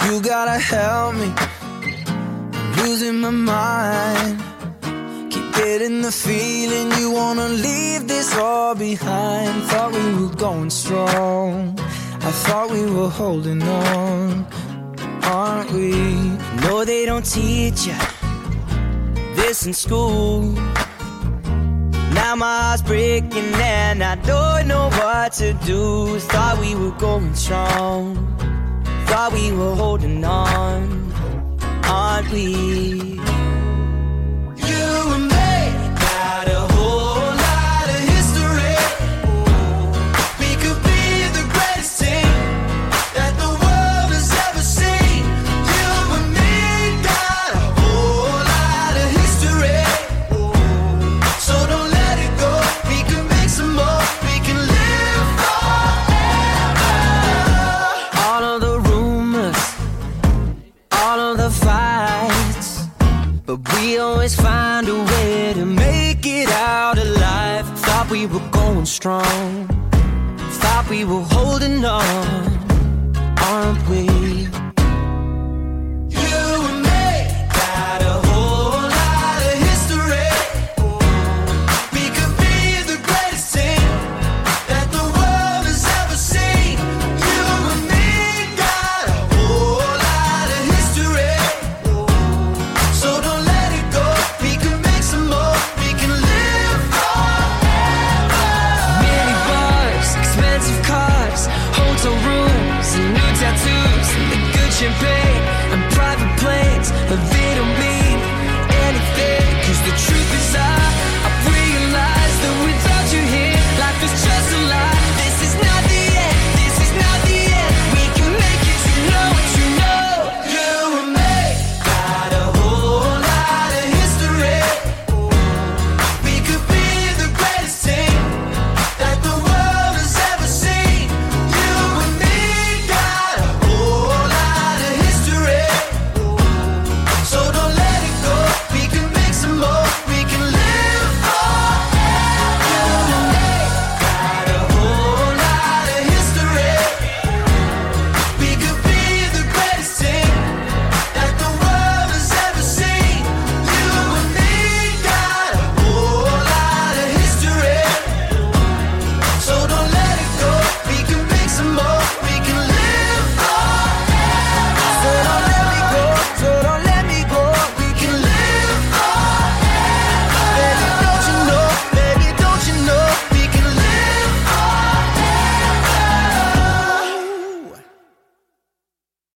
You gotta help me, I'm losing my mind. Keep getting the feeling you wanna leave this all behind. Thought we were going strong, I thought we were holding on, aren't we? No, they don't teach you this in school. Now my heart's breaking and I don't know what to do. Thought we were going strong, thought we were holding on, aren't we? You and me got a whole lot of history. We could be the greatest team that the world has ever seen. You and me got a whole lot of history. So don't let it go, we can make some more, we can live forever. All of the rumors, all of the fights, but we always find a way to make it out alive. Thought we were going strong, thought we were holding on, aren't we? You and me got a whole lot of history. We could be the greatest team that the world has ever seen. You and me got a whole lot of history. So don't let it go, we can make some more, we can live forever. Many bars, expensive cars, hotel rooms, and new tattoos, and the good champagne, and private planes, but they don't mean anything